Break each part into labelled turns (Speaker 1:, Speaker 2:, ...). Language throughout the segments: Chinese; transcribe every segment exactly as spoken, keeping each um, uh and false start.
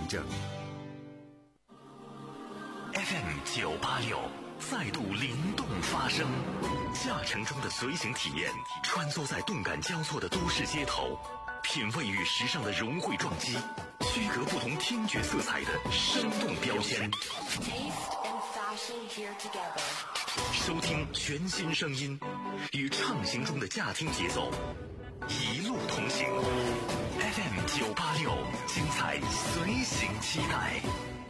Speaker 1: 证。F M 九八六再度灵动发声，驾乘中的随行体验，穿梭在动感交错的都市街头，品味与时尚的融汇撞击，区隔不同听觉色彩的生动标签。收听全新声音，与畅行中的驾听节奏，一路同行。F M 九八六，精彩随行期待。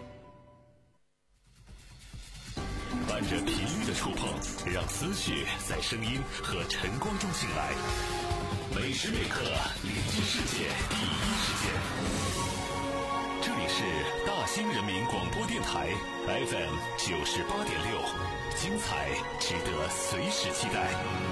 Speaker 1: 伴着频率的触碰，让思绪在声音和晨光中醒来。每时每刻连接世界第一时间。这里是大兴人民广播电台 F M 九十八点六，精彩值得随时期待。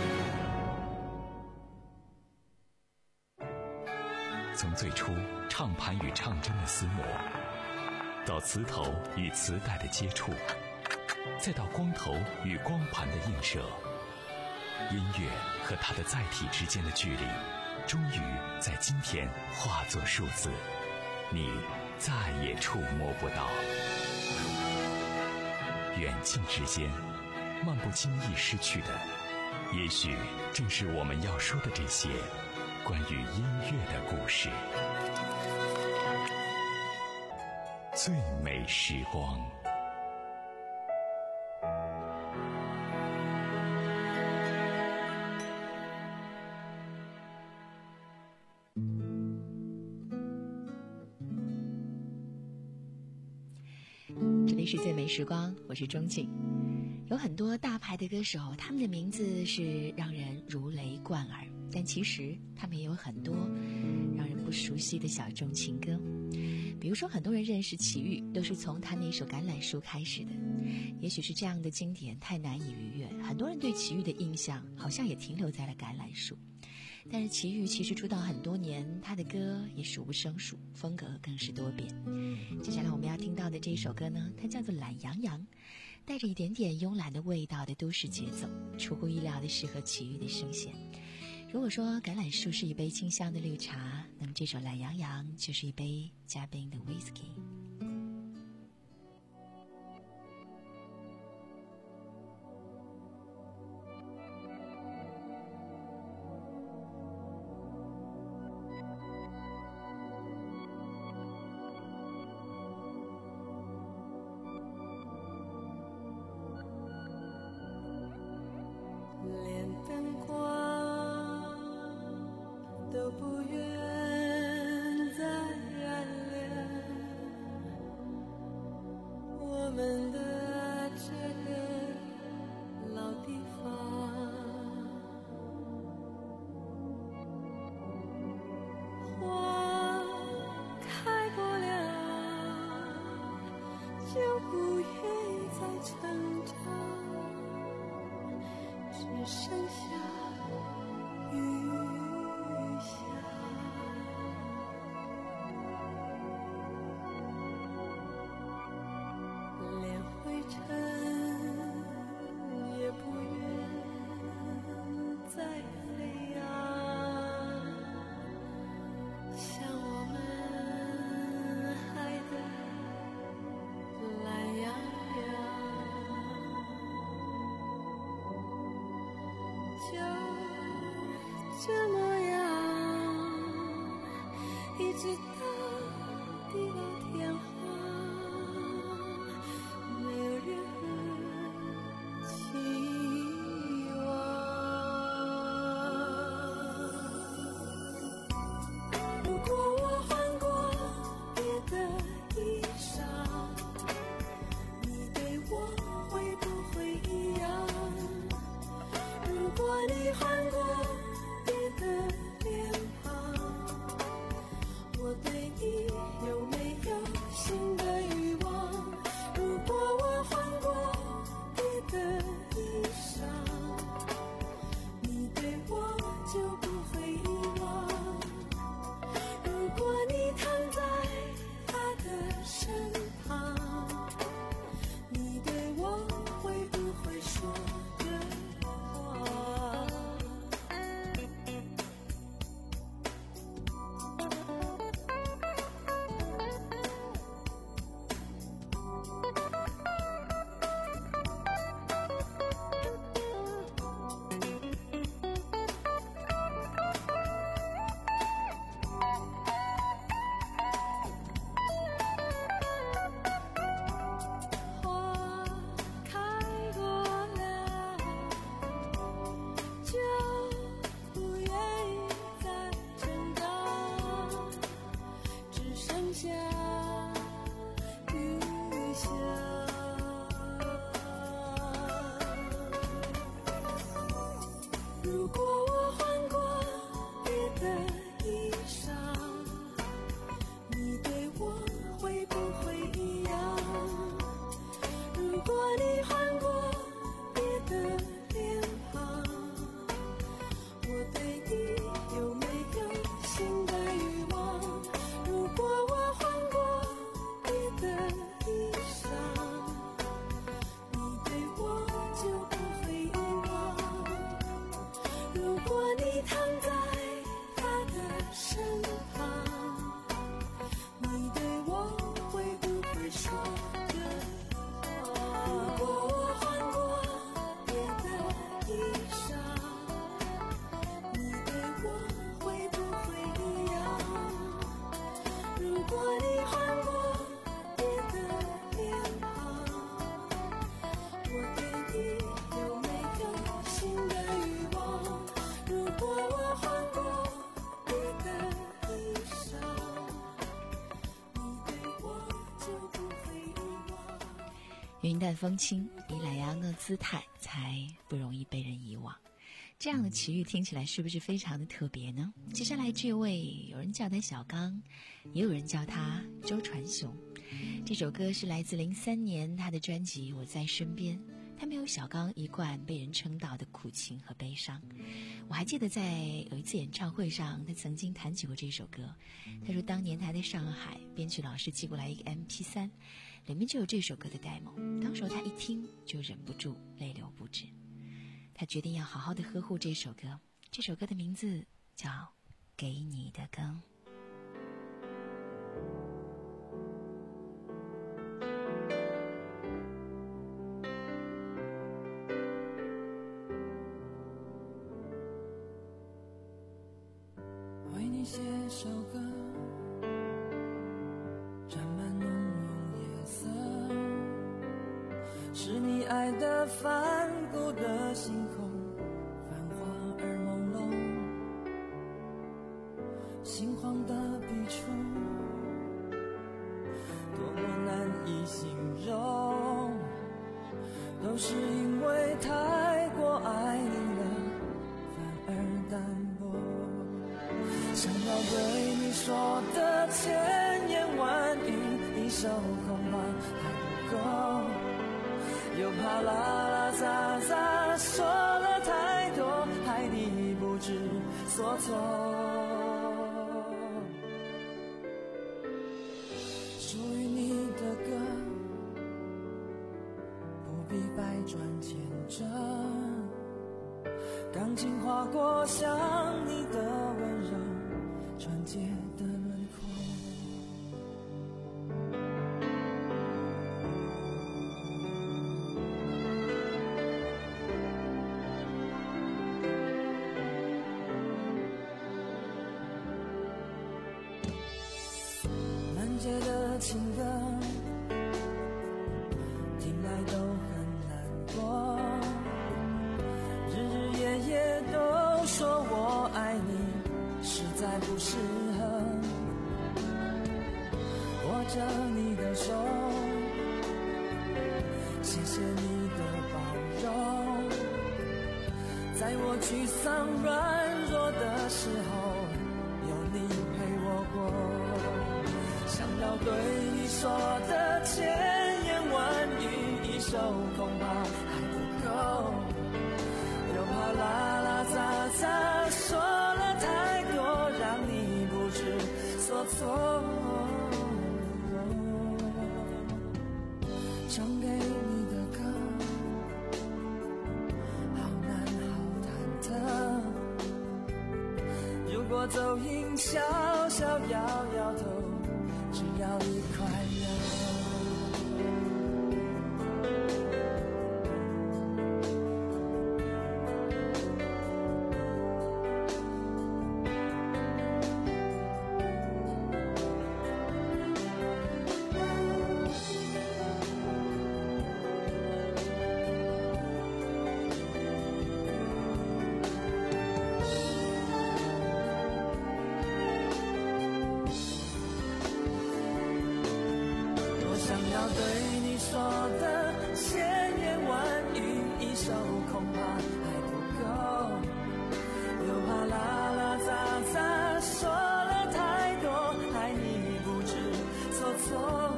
Speaker 1: 从最初唱盘与唱针的厮磨，到磁头与磁带的接触，再到光头与光盘的映射，音乐和它的载体之间的距离，终于在今天化作数字，你再也触摸不到。远近之间，漫不经意失去的，也许正是我们要说的这些关于音乐的故事。最美时光。
Speaker 2: 这里是最美时光，我是钟静。有很多大牌的歌手，他们的名字是让人如雷贯耳，但其实他们也有很多让人不熟悉的小众情歌。比如说，很多人认识齐豫都是从他那首《橄榄树》开始的。也许是这样的经典太难以逾越，很多人对齐豫的印象好像也停留在了《橄榄树》。但是齐豫其实出道很多年，他的歌也数不胜数，风格更是多变。接下来我们要听到的这一首歌呢，它叫做《懒洋洋》，带着一点点慵懒的味道的都市节奏，出乎意料的适合齐豫的声线。如果说橄榄树是一杯清香的绿茶，那么这首《懒洋洋》就是一杯加冰的 whisky。
Speaker 3: 就下雨下。如果我换过别的衣裳，你对我会不会一样？如果你换过别的脸庞，我对你有没有新的欲望？如果我换过别的衣裳，你对我就不会遗忘。如果你躺在他的身旁，你对我会不会说着话？如果我换过别的衣裳，你对我会不会一样？如果你换过别的脸庞，我对你有没有新的欲望？如果我换过别的衣裳，你对我就不会遗忘。
Speaker 2: 云淡风轻，以懒洋洋的姿态才不容易被人遗忘。这样的奇遇听起来是不是非常的特别呢？接下来这位，有人叫他小刚，也有人叫他周传雄。这首歌是来自零三年他的专辑《我在身边》，他没有小刚一贯被人称道的苦情和悲伤。我还记得在有一次演唱会上，他曾经弹起过这首歌。他说当年他在上海，编曲老师寄过来一个 M P 三， 里面就有这首歌的 demo。 当时他一听就忍不住泪流不止。他决定要好好的呵护这首歌，这首歌的名字叫《给你的歌》。
Speaker 3: 为你写首歌，沾满浓浓夜色，是你爱的梵谷的星空，繁华而朦胧，心慌的笔触多么难以形容，都是因为太过爱你了，反而淡薄。想要对你说的千言万语，一首恐怕还不够，又怕拉拉杂杂说了太多，害你不知所措。属于你的歌，不必百转千折，钢琴划过像你的温柔，纯洁的轮廓。满街的情歌，听来都很难过，日日夜夜都说我爱你，实在不适合。握着你的手，谢谢你的包容，在我沮丧软弱的时候，有你陪我过。想要对你说的千言万语，一首恐怕还不够，又怕拉拉杂杂说了太多，让你不知所措。唱给你的歌，好难好忐忑，如果走音小小摇摇头，只要你快乐。 要对你说的千言万语一首恐怕还不够，又怕拉拉杂杂说了太多，害你不知所措。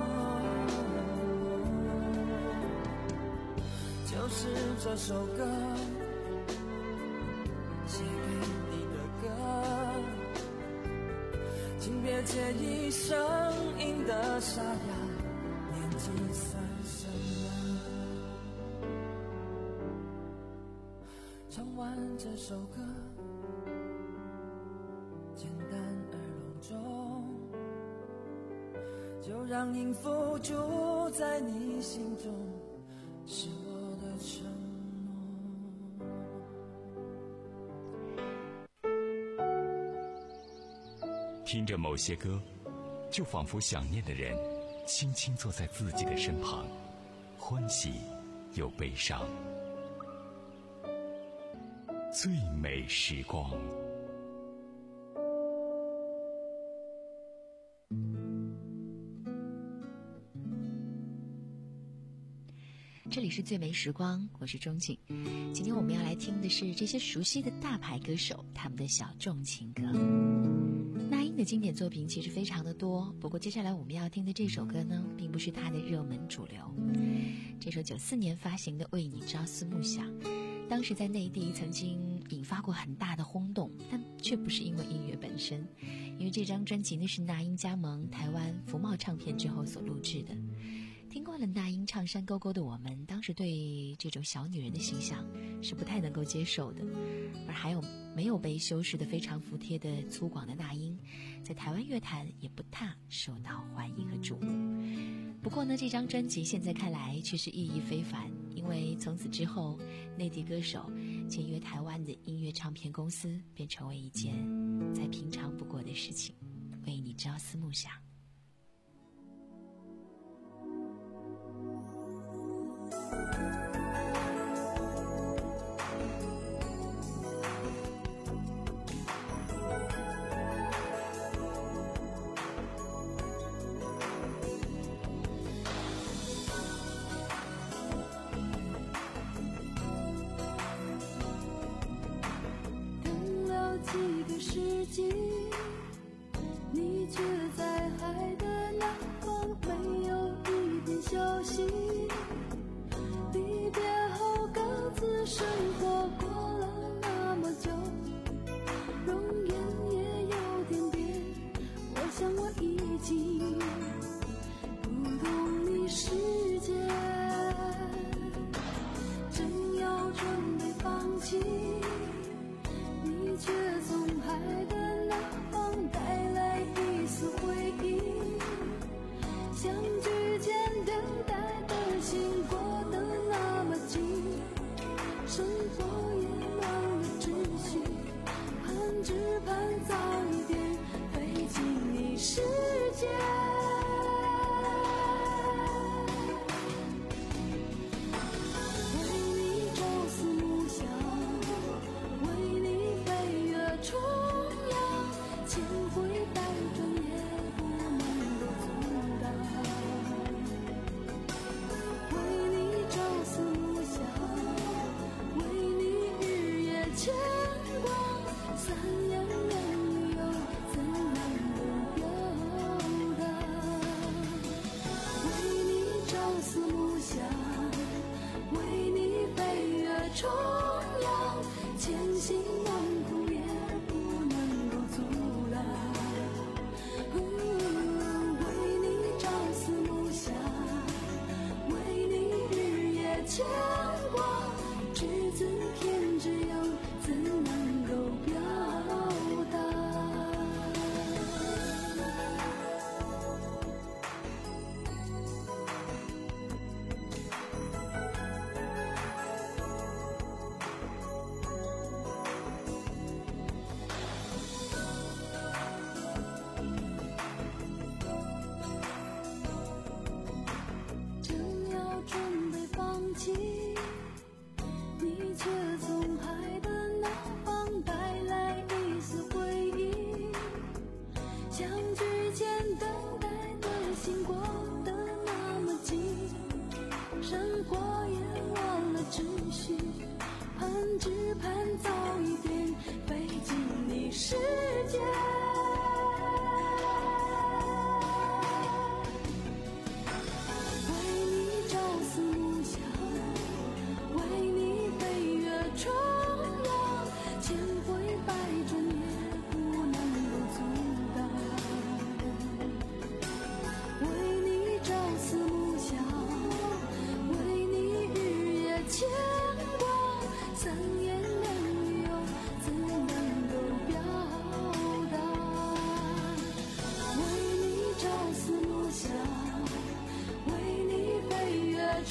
Speaker 3: 就是这首歌，写给你的歌，请别介意声音的沙哑，年纪算什么？唱完这首歌，简单而隆重，就让音符住在你心中，是我的承诺。
Speaker 1: 听着某些歌，就仿佛想念的人轻轻坐在自己的身旁，欢喜又悲伤。最美时光。
Speaker 2: 这里是最美时光，我是钟景。今天我们要来听的是这些熟悉的大牌歌手他们的小众情歌。那英的经典作品其实非常的多，不过接下来我们要听的这首歌呢，并不是他的热门主流。这首九四年发行的《为你朝思暮想》，当时在内地曾经引发过很大的轰动，但却不是因为音乐本身，因为这张专辑呢是那英加盟台湾福茂唱片之后所录制的。听惯了那英唱山沟沟的我们，当时对这种小女人的形象是不太能够接受的，而还有没有被修饰的非常服帖的粗犷的那英，在台湾乐坛也不大受到欢迎和瞩目。不过呢，这张专辑现在看来却是意义非凡，因为从此之后，内地歌手签约台湾的音乐唱片公司，便成为一件再平常不过的事情。为你朝思暮想。
Speaker 3: 几个世纪，你却在海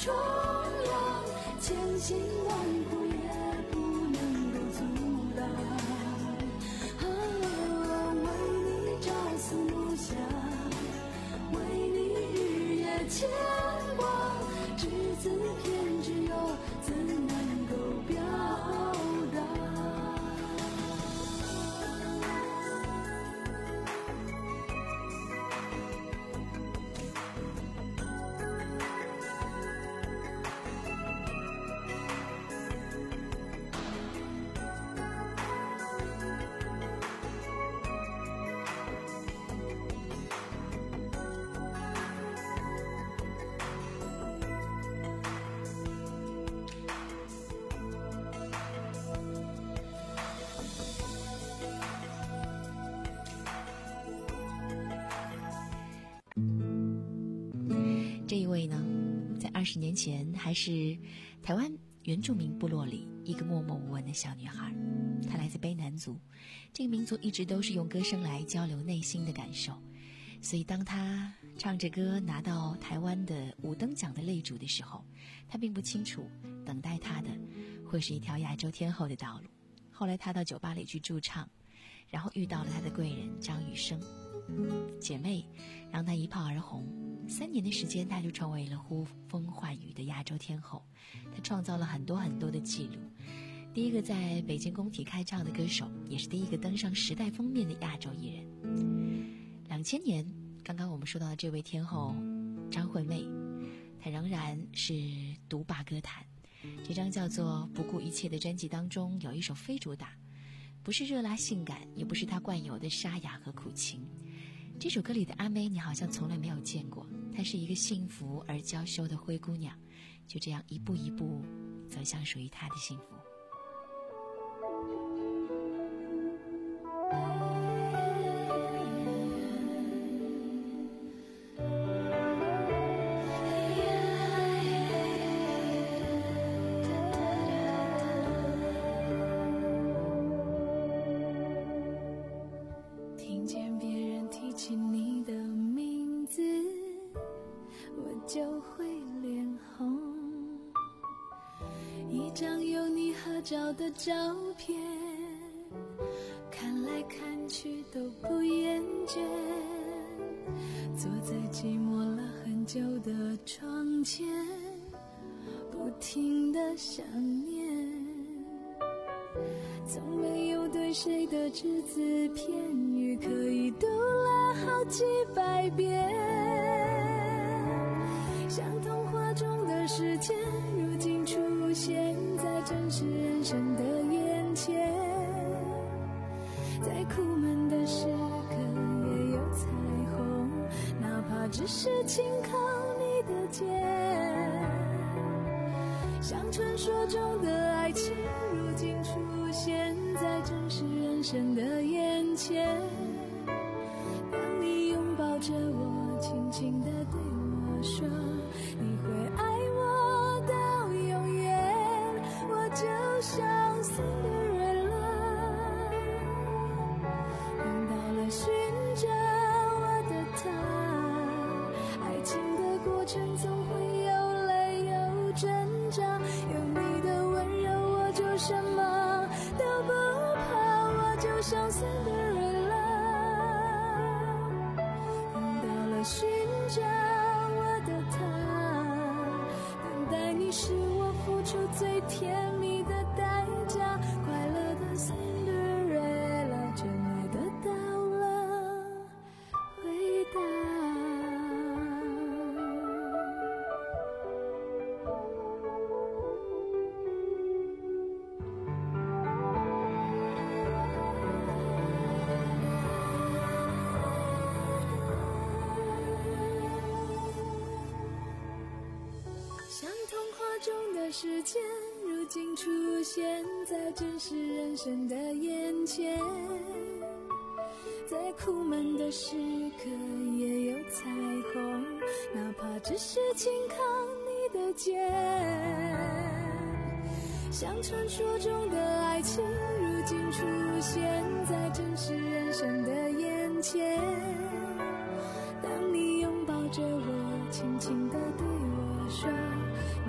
Speaker 3: 冲浪，千辛万苦也不能够阻挡。啊，为你朝思暮想，为你日夜牵挂，只字片只有怎能够表达？
Speaker 2: 这一位呢，在二十年前还是台湾原住民部落里一个默默无闻的小女孩。她来自卑南族，这个民族一直都是用歌声来交流内心的感受，所以当她唱着歌拿到台湾的五灯奖的擂主的时候，她并不清楚等待她的会是一条亚洲天后的道路。后来她到酒吧里去驻唱，然后遇到了她的贵人张雨生，姐妹让她一炮而红。三年的时间，她就成为了呼风唤雨的亚洲天后。她创造了很多很多的记录，第一个在北京工体开唱的歌手，也是第一个登上时代封面的亚洲艺人。两千年，刚刚我们说到的这位天后张惠妹，她仍然是独霸歌坛。这张叫做《不顾一切》的专辑当中，有一首非主打，不是热辣性感，也不是她惯有的沙哑和苦情。这首歌里的阿妹，你好像从来没有见过，她是一个幸福而娇羞的灰姑娘，就这样一步一步走向属于她的幸福。
Speaker 3: 听见别人提起你的名字，我就会脸红。一张有你合照的照片，看来看去都不厌倦。坐在寂寞了很久的窗前，不停地想念。从没有对谁的只字片语可以读了好几百遍，像童话中的世界，如今出现在真实人生的眼前。再苦闷的时刻也有彩虹，哪怕只是轻靠你的肩。像传说中的爱情，如今出现在真实人生的眼前。当你拥抱着我，轻轻地对我说，你会爱我到永远，我就像森德瑞拉，等到了寻找我的他。爱情的过程总会有泪有挣扎，有你的温柔我就什么都不怕，我就像森德瑞拉，等到了寻找我的他。等待你是我付出最甜蜜的代价，快乐的森德瑞拉，真爱得到了回答。像童话中的世界，如今出现在真实人生的眼前。在苦闷的时刻也有彩虹，哪怕只是轻靠你的肩。像传说中的爱情，如今出现在真实人生的眼前。当你拥抱着我，轻轻地对我说，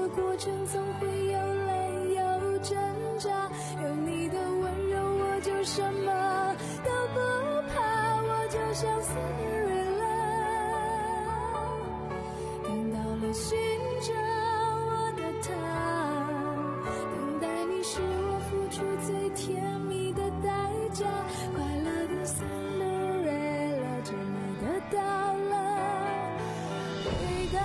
Speaker 3: 过程总会有泪有挣扎，有你的温柔我就什么都不怕，我就像 Cinderella， 等到了寻找我的他，等待你是我付出最甜蜜的代价，快乐的 Cinderella 真的得到了回答。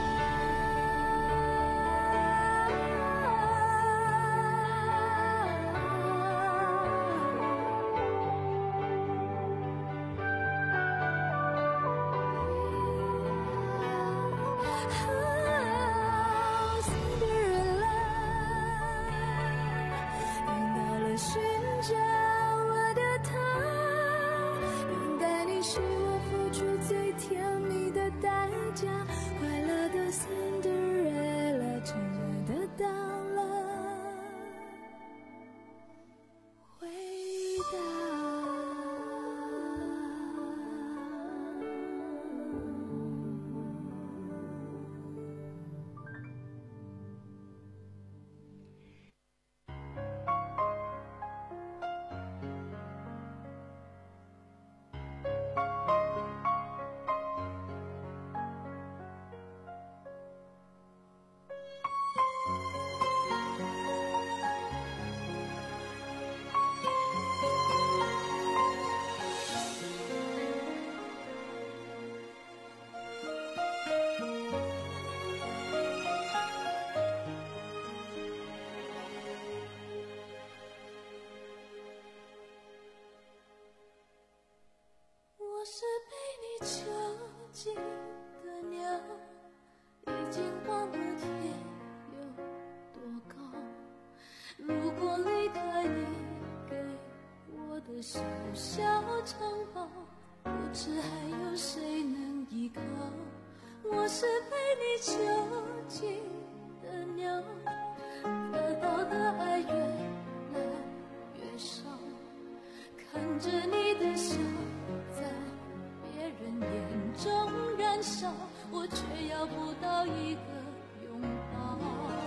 Speaker 3: 是被你囚禁的鸟，已经忘了天有多高。如果离开你给我的小小城堡，不知还有谁能依靠。我是被你囚禁的鸟，得到的爱越来越少，看着你的笑在别人眼中燃烧，我却要不到一个拥抱。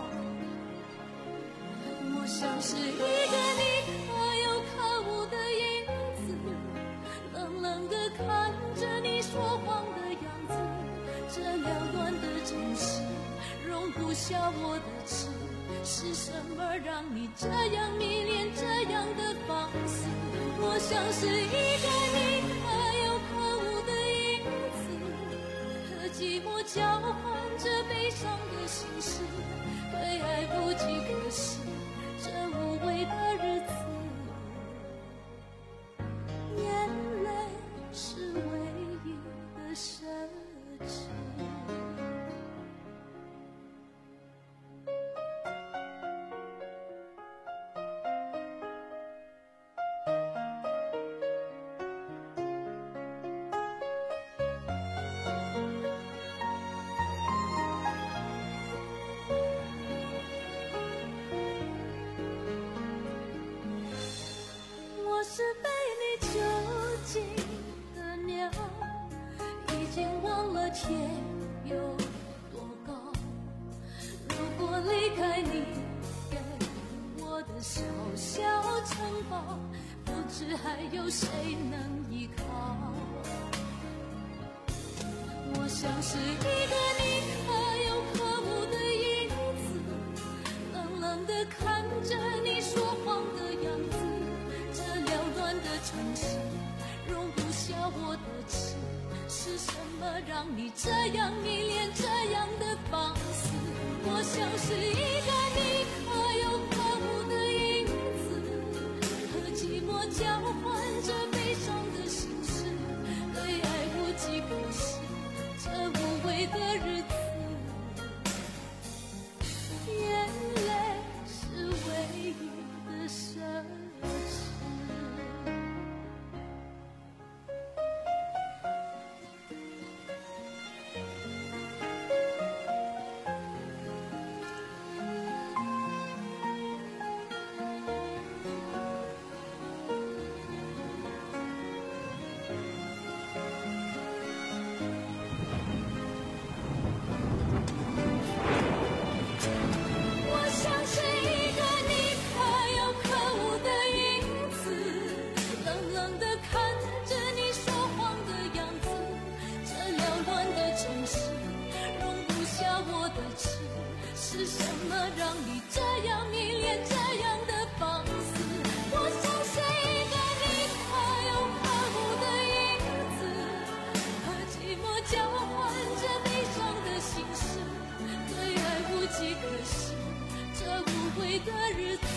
Speaker 3: 我像是一个你可有可无的影子，冷冷地看着你说谎的样子。这缭乱的城市容不下我的痴，是什么让你这样迷恋，这样的放肆？我像是一个你可有可无的影子，和寂寞交换着悲伤的心事，对爱不计可惜这无味的日子。眼泪是唯一的奢侈。我是被你囚禁的鸟，已经忘了天有多高。如果离开你给我的小小城堡，不知还有谁能依靠。我像是一个你可有可无的影子，冷冷地看着你说谎的样子。这缭乱的城市容不下我的痴，是什么让你这样迷恋，这样的放肆？我像是一个你可有可无的影子，和寂寞交换着悲伤的心事，对爱不计可惜这无味的日子。眼泪是唯一的奢侈。 是什么让你这样迷恋这样的放肆？我像是一个你可有可无的影子，和寂寞交换着悲伤的心事，对爱无计可施，这无悔的日子，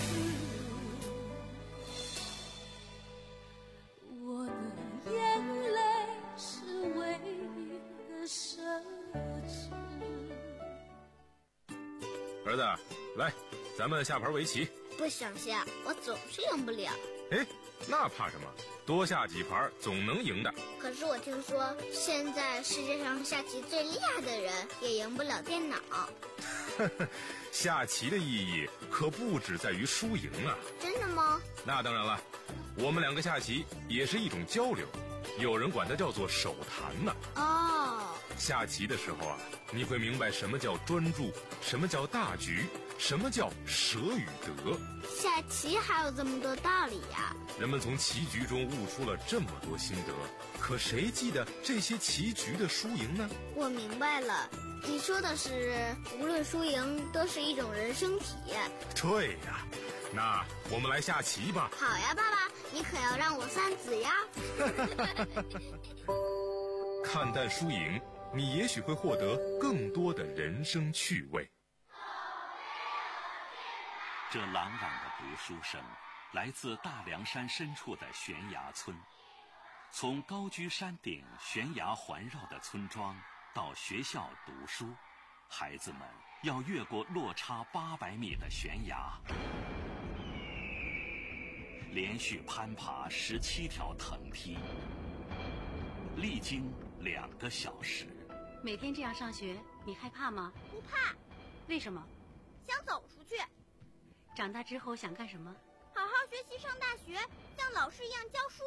Speaker 3: 我的眼泪是唯一的奢侈。
Speaker 4: 儿子，来，咱们下盘围棋。
Speaker 5: 不想下，我总是赢不了。
Speaker 4: 哎，那怕什么？多下几盘总能赢的。
Speaker 5: 可是我听说，现在世界上下棋最厉害的人也赢不了电脑。
Speaker 4: 下棋的意义可不只在于输赢啊。
Speaker 5: 真的吗？
Speaker 4: 那当然了，我们两个下棋也是一种交流，有人管它叫做手谈呢。
Speaker 5: 哦，
Speaker 4: 下棋的时候啊，你会明白什么叫专注，什么叫大局，什么叫舍与得。
Speaker 5: 下棋还有这么多道理呀！
Speaker 4: 人们从棋局中悟出了这么多心得，可谁记得这些棋局的输赢呢？
Speaker 5: 我明白了，你说的是无论输赢都是一种人生体验。
Speaker 4: 对呀，那我们来下棋吧。
Speaker 5: 好呀，爸爸，你可要让我三子呀。
Speaker 4: 看淡输赢，你也许会获得更多的人生趣味。
Speaker 1: 这朗朗的读书声来自大凉山深处的悬崖村。从高居山顶悬崖环绕的村庄到学校读书，孩子们要越过落差八百米的悬崖，连续攀爬十七条藤梯，历经两个小时。
Speaker 6: 每天这样上学，你害怕吗？
Speaker 5: 不怕。
Speaker 6: 为什么？
Speaker 5: 想走出去。
Speaker 6: 长大之后想干什么？
Speaker 5: 好好学习，上大学，像老师一样教书。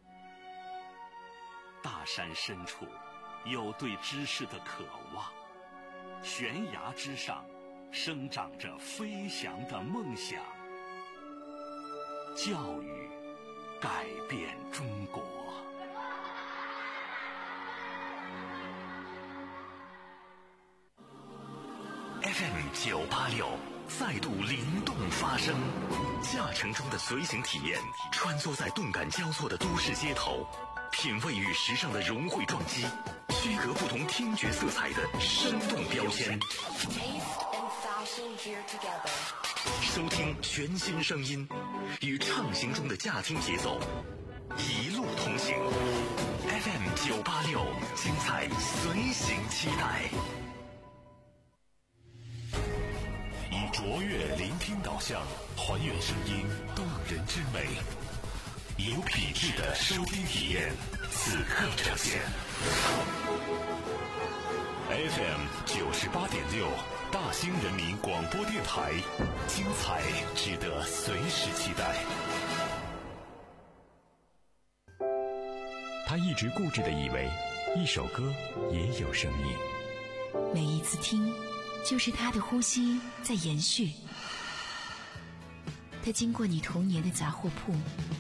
Speaker 1: 大山深处有对知识的渴望，悬崖之上生长着飞翔的梦想。教育改变中国。F M 九八六再度灵动发声，驾乘中的随行体验，穿梭在动感交错的都市街头，品味与时尚的融汇撞击，区隔不同听觉色彩的生动标签。收听全新声音，与畅行中的驾听节奏，一路同行。F M 九八六，精彩随行期待。以卓越聆听导向，还原声音动人之美，有品质的收听体验，此刻呈现。F M 九十八点六，大兴人民广播电台，精彩值得随时期待。
Speaker 7: 他一直固执地以为，一首歌也有生命。
Speaker 2: 每一次听，就是他的呼吸在延续。他经过你童年的杂货铺，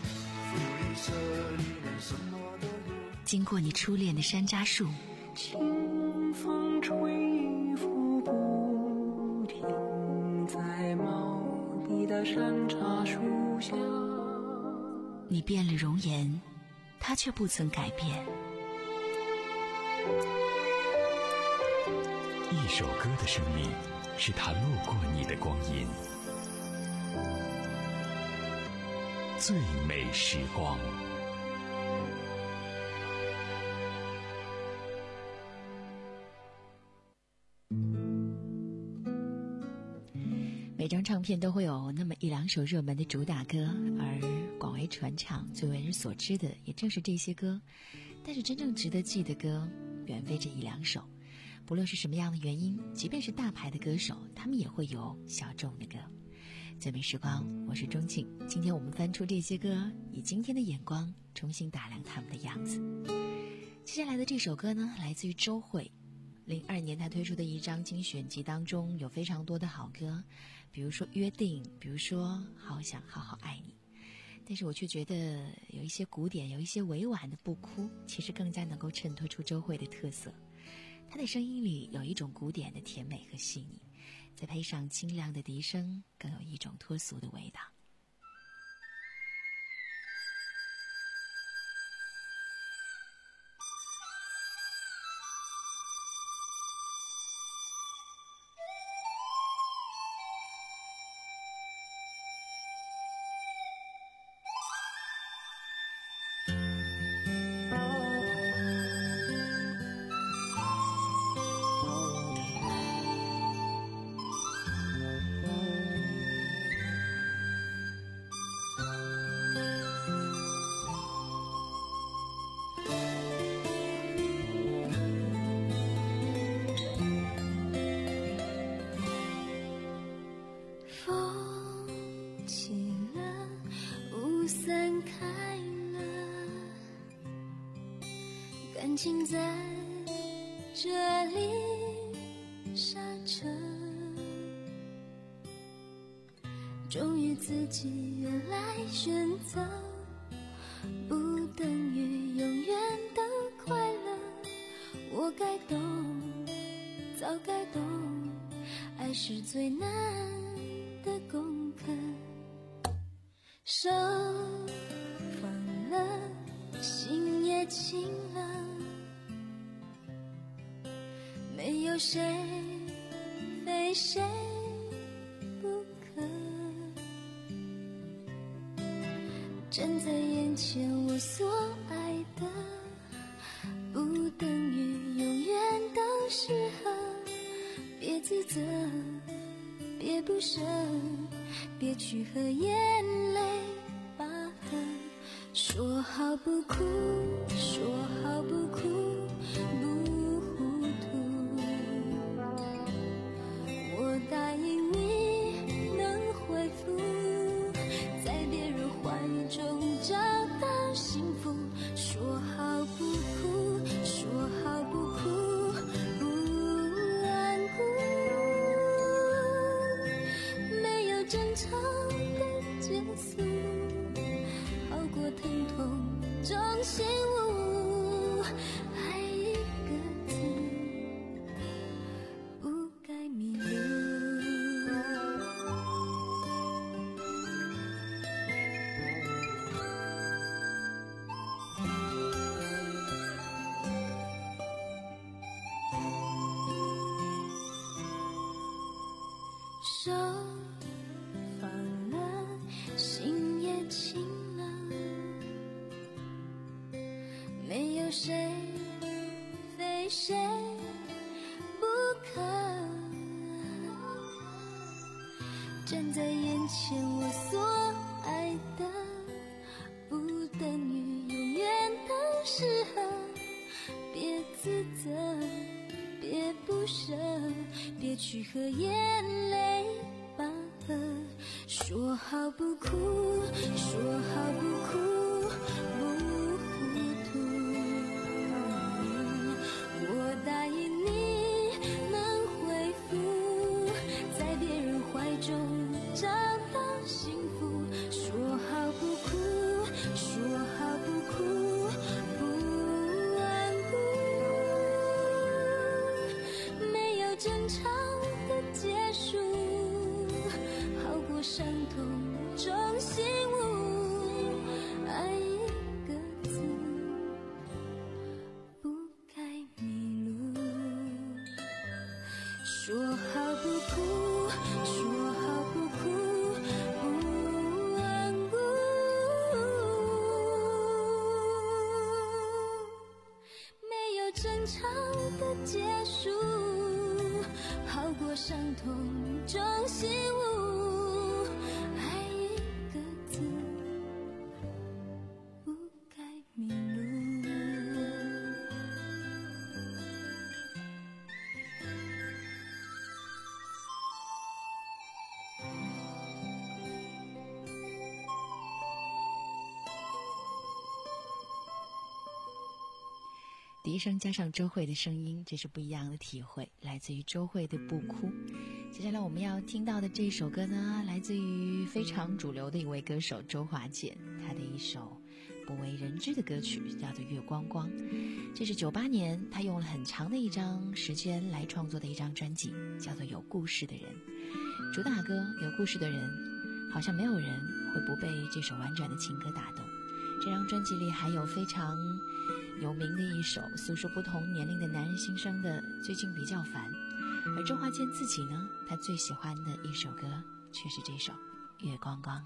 Speaker 2: 经过你初恋的山楂树，
Speaker 3: 清风吹拂不停，在茂密的山茶树下。
Speaker 2: 你变了容颜，他却不曾改变。
Speaker 7: 一首歌的生命，是它路过你的光阴。最美时光。
Speaker 2: 每张唱片都会有那么一两首热门的主打歌，而广为传唱、最为人所知的也正是这些歌。但是真正值得记的歌，远非这一两首。不论是什么样的原因，即便是大牌的歌手，他们也会有小众的歌。最美时光，我是钟庆。今天我们翻出这些歌，以今天的眼光重新打量他们的样子。接下来的这首歌呢，来自于周蕙。零二年他推出的一张精选集当中有非常多的好歌，比如说约定，比如说好想好好爱你。但是我却觉得有一些古典，有一些委婉的不哭，其实更加能够衬托出周蕙的特色。她的声音里有一种古典的甜美和细腻， 再配上清亮的笛声，更有一种脱俗的味道。
Speaker 3: 感情在这里刹车，忠于自己原来选择，不等于永远的快乐。我该懂，早该懂，爱是最难的功课。手放了，心也轻了，没有谁非谁不可。站在眼前我所爱的，不等于永远都适合。别自责，别不舍，别去和眼泪拔河。说好不哭，说好不哭，不糊涂。我答应你能恢复，在别人怀中找到幸福。说好不哭，说好不哭，不顽固。没有争吵的结束，好过疼痛中醒悟。爱一个字，不该迷路。手放了，心也轻了，没有谁非谁不可。站在眼前我所爱的，不等于永远都适合。别自责，别不舍，别去和眼泪拔河。说好不哭，说好不哭，不糊涂。我答应你能恢复，在别人怀中找到幸福。说好不哭，说好不哭，不顽固。没有争吵的结束，好过伤痛中醒悟。爱一个字，不该迷路。说好不哭，说好不哭，不顽固。没有争吵的结束，好过伤痛中醒悟。爱一个字，不该迷路。
Speaker 2: 笛声加上周蕙的声音，这是不一样的体会，来自于周蕙的《不哭》。接下来我们要听到的这首歌呢，来自于非常主流的一位歌手周华健，他的一首不为人知的歌曲，叫做《月光光》。这是九八年他用了很长的一张时间来创作的一张专辑，叫做《有故事的人》。主打歌《有故事的人》，好像没有人会不被这首婉转的情歌打动。这张专辑里还有非常有名的一首诉说不同年龄的男人心声的《最近比较烦》，而周华健自己呢，他最喜欢的一首歌却是这首《月光光》。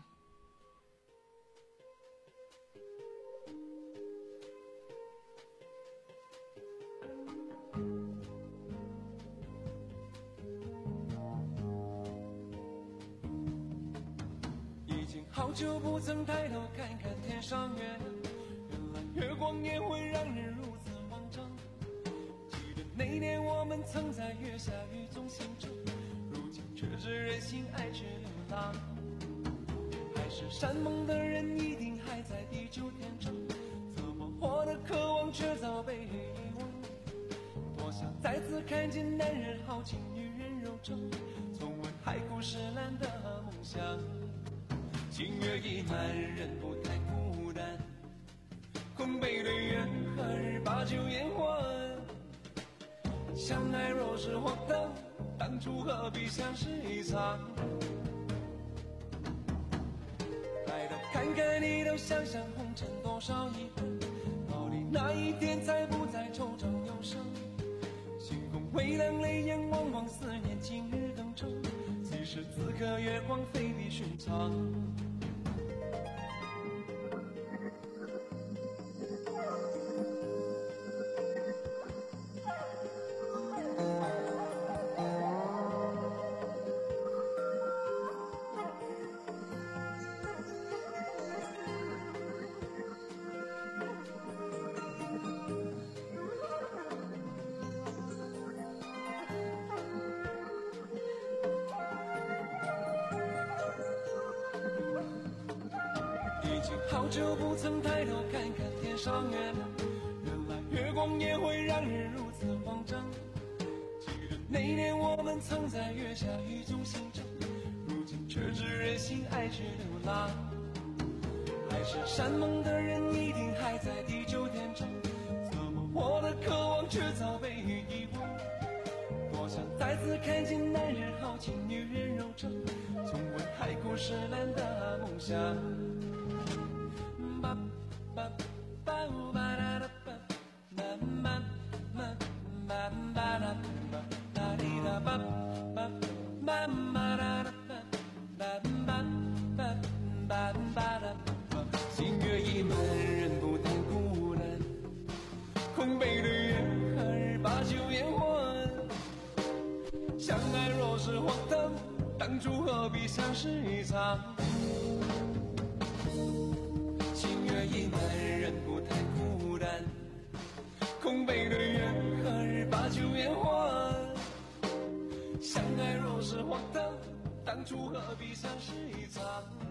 Speaker 8: 已经好久不曾抬头看看天上月亮，原来月光也会让人如此慌张。记得那年我们曾在月下雨中相争，如今却是任性爱去流浪。海誓山盟的人一定还在地久天长，怎么我的渴望却早被遗忘。多想再次看见男人豪情，女人柔肠，重温海枯石烂的梦想。情愿一男人不太孤单，空杯对月，何日把酒言欢？相爱若是荒唐，当初何必相识一场？抬头看看你，都想想红尘多少遗憾，到底哪一天才不再惆怅忧伤？星空微亮，泪眼汪汪，思念今日登场。此时此刻，月光非比寻常。好久不曾抬头看看天上月亮，原来月光也会让人如此慌张。记得那年我们曾在月下雨中相争，如今却只任性爱去流浪。海誓山盟的人一定还在地久天长，怎么我的渴望却早被遗忘？多想再次看见男人豪情，女人柔肠，重温海枯石烂的梦想。心月一满人不谈孤单，空杯对月，何日把酒言欢？相爱若是荒唐，当初何必相识一场？心月一满人不谈孤单，空杯对月，何日把酒言欢？相爱若是荒唐，当初何必相识一场？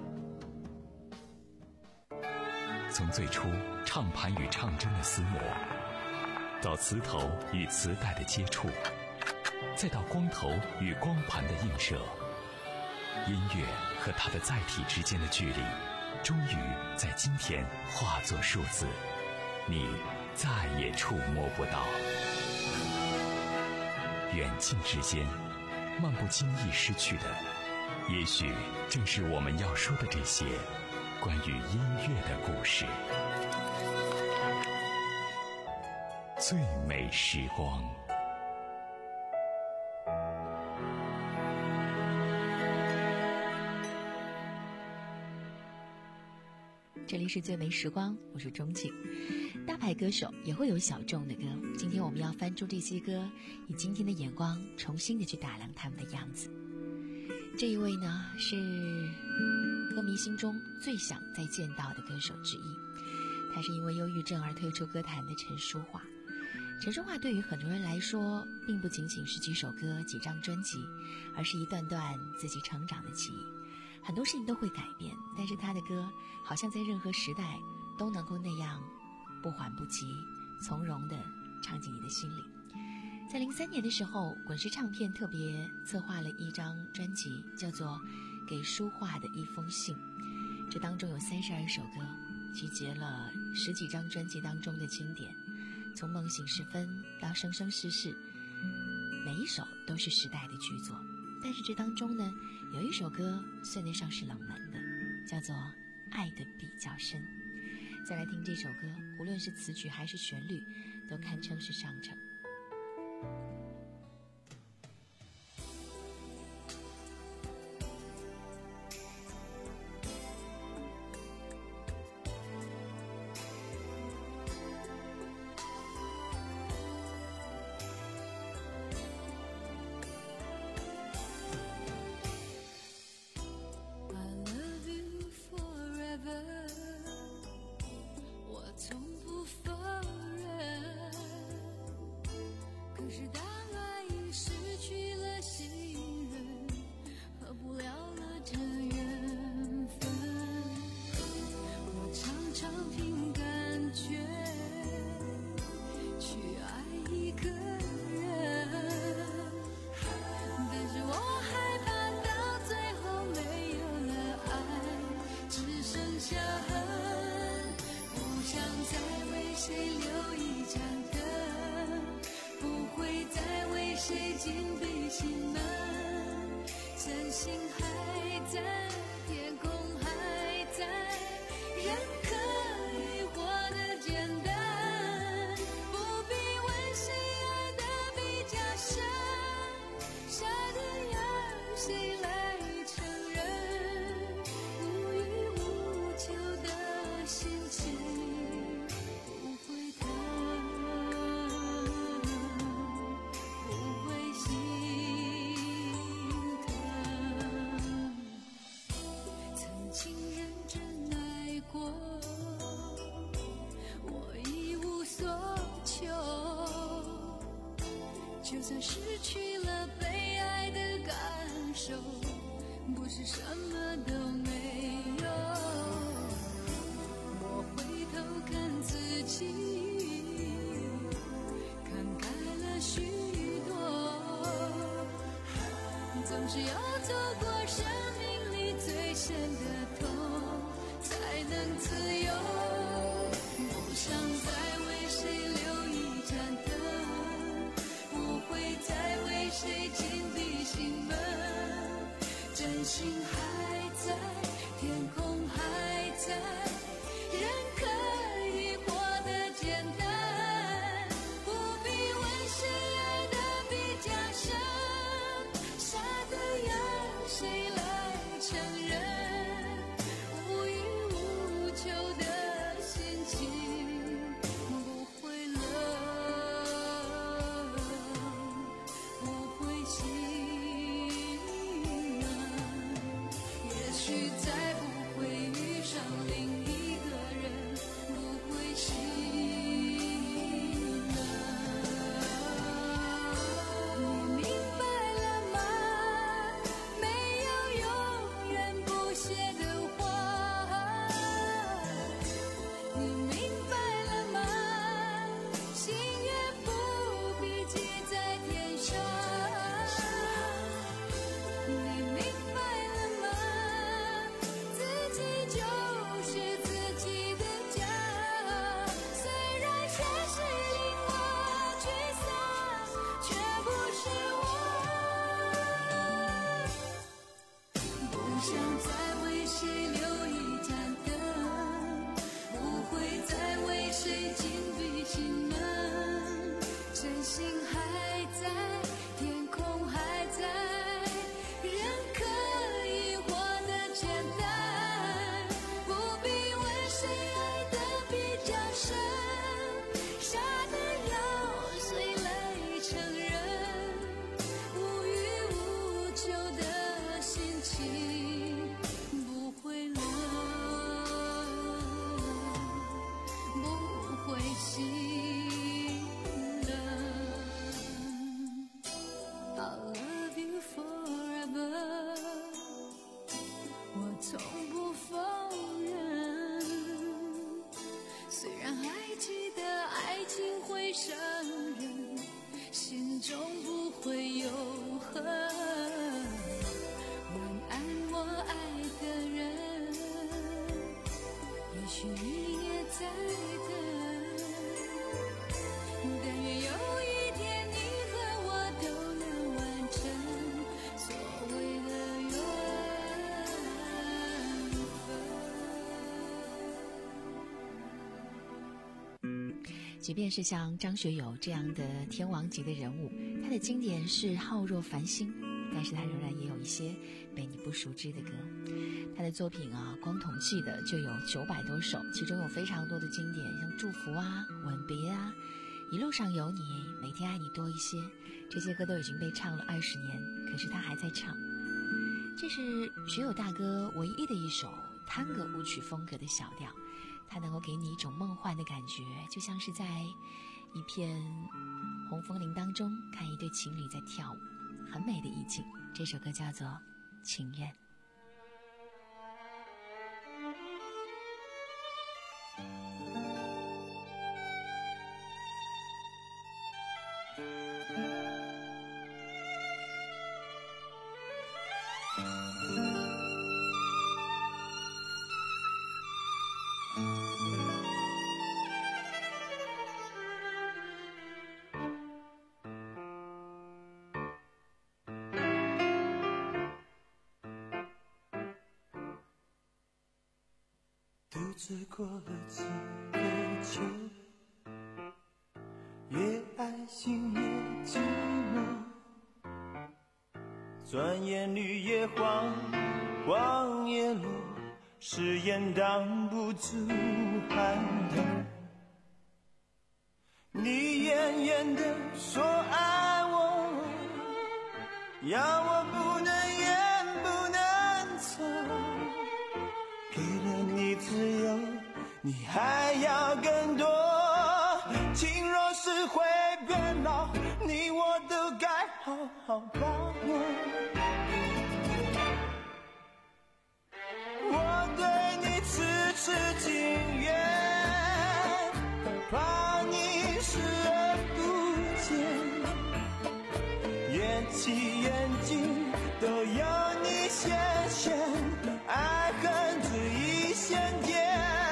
Speaker 1: 从最初唱盘与唱针的厮磨，到磁头与磁带的接触，再到光头与光盘的映射，音乐和它的载体之间的距离，终于在今天化作数字，你再也触摸不到。远近之间，漫不经意失去的，也许正是我们要说的这些关于音乐的故事。最美时光。
Speaker 2: 这里是最美时光，我是钟庆。大牌歌手也会有小众的歌，今天我们要翻出这些歌，以今天的眼光重新的去打量他们的样子。这一位呢，是歌迷心中最想再见到的歌手之一，他是因为忧郁症而退出歌坛的陈淑桦。陈淑桦对于很多人来说，并不仅仅是几首歌、几张专辑，而是一段段自己成长的记忆。很多事情都会改变，但是他的歌好像在任何时代都能够那样不缓不急，从容地唱进你的心里。在零三年的时候，滚石唱片特别策划了一张专辑，叫做《给淑桦的一封信》，这当中有三十二首歌， 集结了十几张专辑当中的经典，从梦醒时分到生生世世，每一首都是时代的巨作。但是这当中呢，有一首歌算得上是冷门的，叫做《爱的比较深》。再来听这首歌，无论是词曲还是旋律，都堪称是上乘。
Speaker 3: 就算失去了被爱的感受，不是什么都没有。我回头看自己，看开了许多，总是要走过生命里最深的痛，才能自由。不想再为谁留一盏灯，不会再为谁紧闭心门，真心还在，天空还在，人可以活得简单，不必问谁爱的比较深，傻的要谁来承认，无欲无求的心情不会冷，不会心
Speaker 2: 即便是像张学友这样的天王级的人物，他的经典是浩若繁星，但是他仍然也有一些被你不熟知的歌。他的作品啊，光统计的就有九百多首，其中有非常多的经典，像祝福啊、吻别啊、一路上有你、每天爱你多一些，这些歌都已经被唱了二十年，可是他还在唱。这是学友大哥唯一的一首探戈舞曲风格的小调，它能够给你一种梦幻的感觉，就像是在一片红枫林当中看一对情侣在跳舞，很美的意境。这首歌叫做《情愿》。
Speaker 8: 独自过了几个秋，越爱心越寂寞，转眼绿叶黄，黄叶落，誓言挡不住寒冬。你远远地说爱我，要我不能言不能走，给了你自由，你还要更多。情若是会变老，你我都该好好把握。我对你痴痴情愿，怕你视而不见，缘起缘尽都有你显现，爱恨只一线间。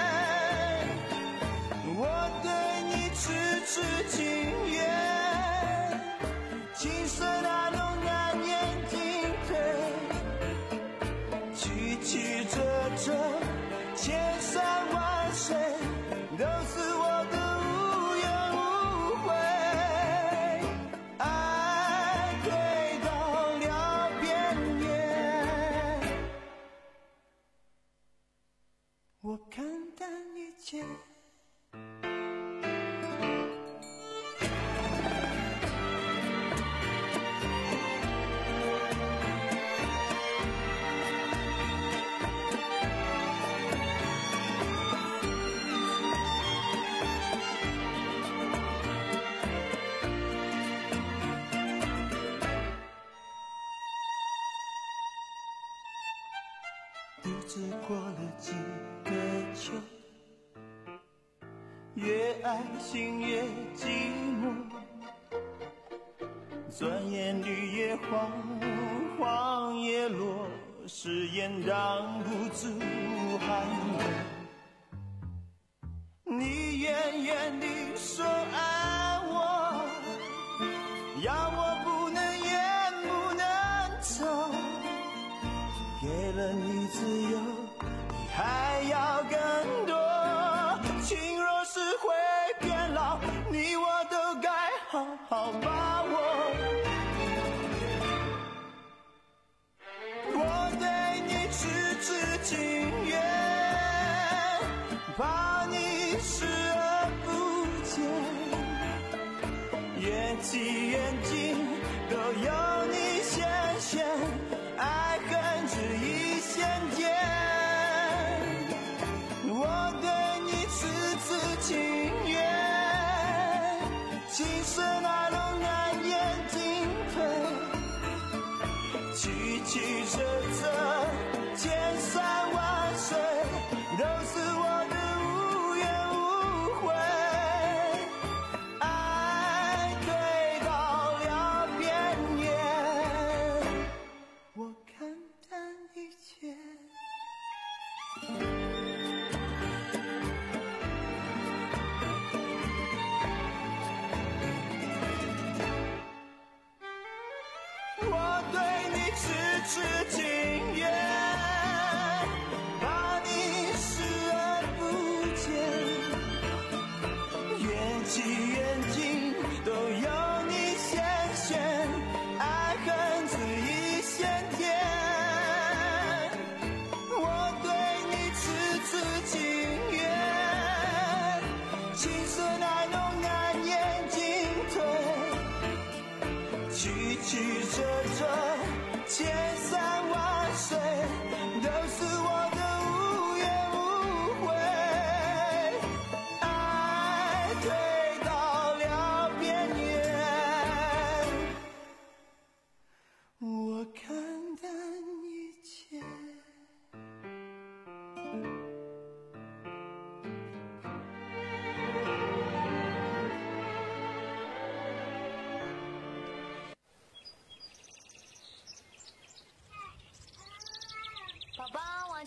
Speaker 8: 我对你痴痴情愿，情深那种难言进退，曲曲折折，千山万水，都是我的无怨无悔。爱推到了边缘，我看淡一切。独自过了几个秋，越爱心越寂寞，转眼绿叶黄，黄叶落，誓言挡不住寒冬。你远远地说爱我，要我不能言不能走，给了你自由，你还要更多。情若是会变老，你我都该好好把握。我对你痴痴情愿，怕你视而不见，缘起缘尽都有你显现，爱恨只一线间。我对你痴痴情愿，情深那种难言进退，曲曲折折，千山万水，都是我的无怨无悔。爱推到了边缘，我看淡一切。我对你痴痴情愿，把你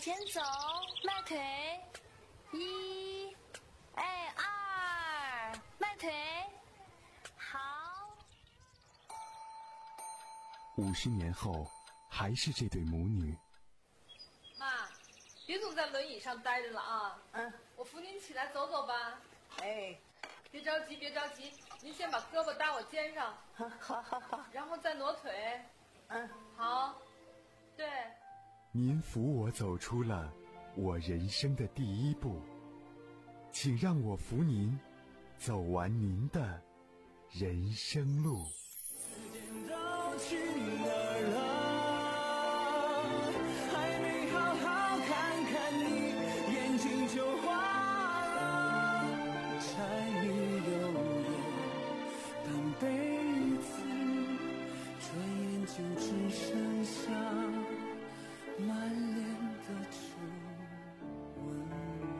Speaker 9: 前走，迈腿，一，哎，二，迈腿，好。
Speaker 7: 五十年后，还是这对母女。
Speaker 10: 妈，别总在轮椅上待着了啊！
Speaker 11: 嗯，
Speaker 10: 我扶您起来走走吧。
Speaker 11: 哎，
Speaker 10: 别着急，别着急，您先把胳膊搭我肩上，
Speaker 11: 好好好，
Speaker 10: 然后再挪腿。
Speaker 11: 嗯，
Speaker 10: 好，对。
Speaker 7: 您扶我走出了我人生的第一步，请让我扶您走完您的人生路。
Speaker 8: 都去哪儿了？还没好好看看你，眼睛就花了。柴米油盐半辈子，转眼就只剩下满脸的皱纹。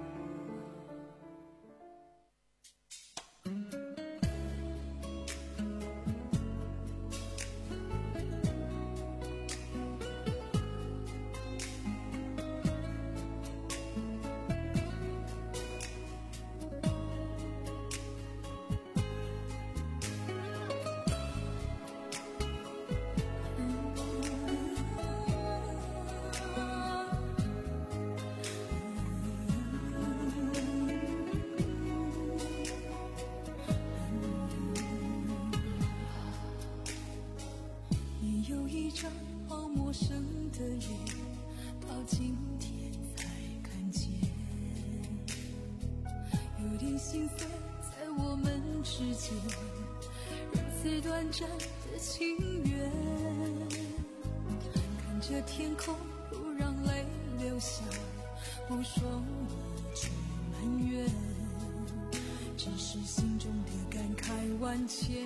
Speaker 3: 心碎在我们之间，如此短暂的情缘。看着天空，不让泪流下，不说一句埋怨，只是心中的感慨万千，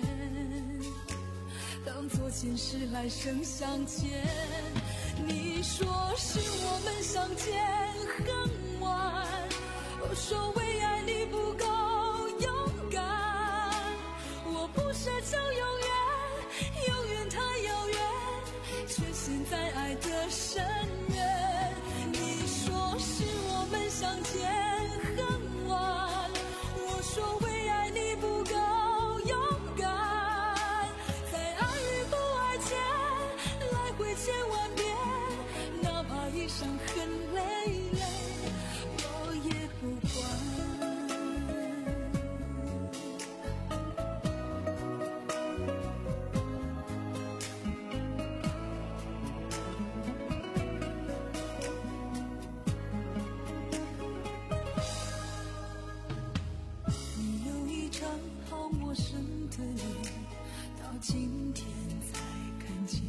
Speaker 3: 当作前世来生相见。你说是我们相见恨晚，我说为爱你不够勇敢，我不奢求永远，永远太遥远，却陷在爱的深渊。你说是我们相见恨晚，我说为爱你不够勇敢，在爱与不爱间来回千万遍，哪怕一生很累累，我也不管。你有一张好陌生的脸，到今天才看见，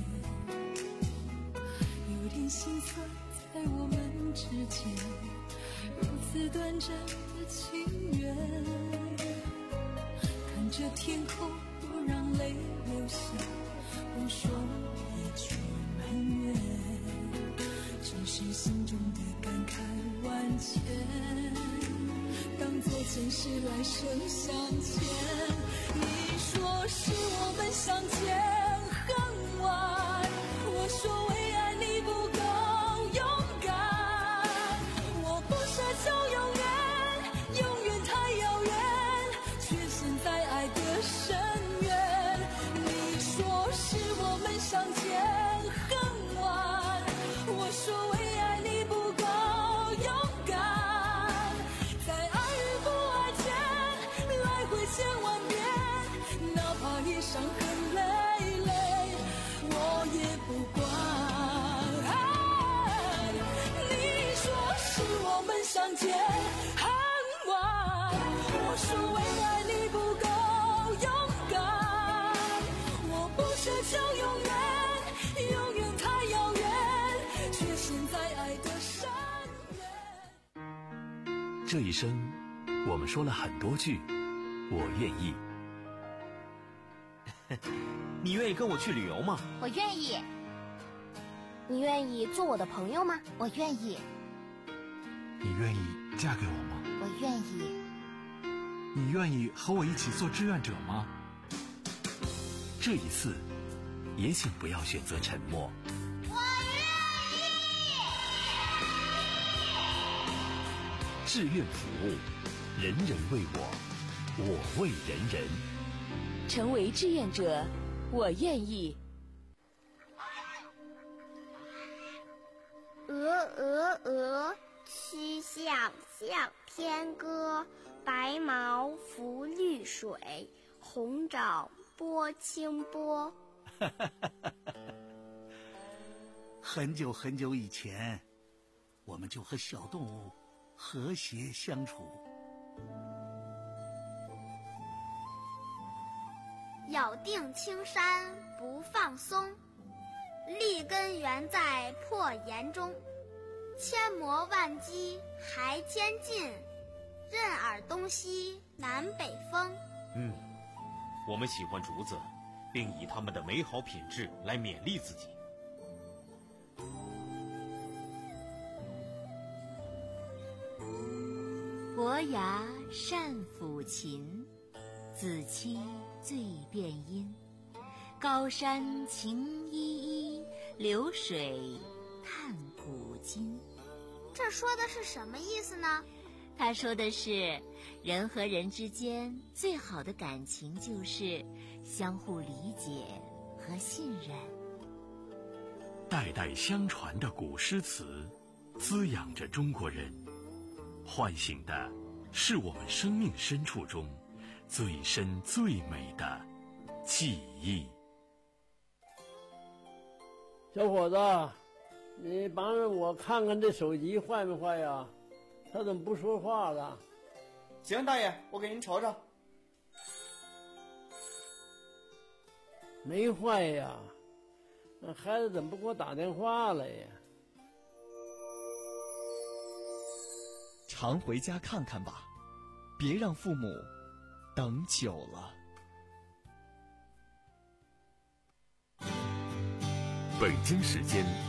Speaker 3: 有点心酸在我们之间，如此短暂的情缘。看着天空，不让泪流下，不说一句埋怨，只是心中的感慨万千，当作前世来生相欠。你说是我们相见恨晚，我说为爱你不够勇敢，我不奢求永远，永远太遥远，却陷在爱的深渊。你说是我们相见恨晚，我说为爱你不够勇敢，在爱与不爱间来回千万遍，哪怕一生很累累，我也不管。你说是我们相见恨晚，我说为爱你不够勇敢，我不奢求永远，永远太遥远，却陷在爱的深渊。
Speaker 1: 这一生，我们说了很多句我愿意。
Speaker 12: 你愿意跟我去旅游吗？
Speaker 13: 我愿意。你愿意做我的朋友吗？我愿意。
Speaker 14: 你愿意嫁给我吗？
Speaker 13: 我愿意。
Speaker 14: 你愿意和我一起做志愿者吗？
Speaker 1: 这一次，也请不要选择沉默。
Speaker 3: 我愿意。
Speaker 1: 志愿服务，人人为我，我为人人。
Speaker 11: 成为志愿者，我愿意。
Speaker 5: 鹅鹅鹅，曲项向天歌。白毛浮绿水，红掌拨清波。
Speaker 15: 很久很久以前，我们就和小动物和谐相处。
Speaker 5: 咬定青山不放松，立根原在破岩中。千磨万击还千进，任尔东西南北风。
Speaker 12: 嗯，我们喜欢竹子，并以它们的美好品质来勉励自己。
Speaker 16: 伯牙善抚琴，子期最辨音。高山晴依依，流水叹古今。
Speaker 5: 这说的是什么意思呢？
Speaker 16: 他说的是，人和人之间最好的感情就是相互理解和信任。
Speaker 1: 代代相传的古诗词，滋养着中国人，唤醒的是我们生命深处中最深最美的记忆。
Speaker 17: 小伙子，你帮着我看看这手机坏没坏呀？他怎么不说话了？
Speaker 18: 行，大爷，我给您瞅瞅。
Speaker 17: 没坏呀，那孩子怎么不给我打电话了呀？
Speaker 19: 常回家看看吧，别让父母等久了。
Speaker 1: 北京时间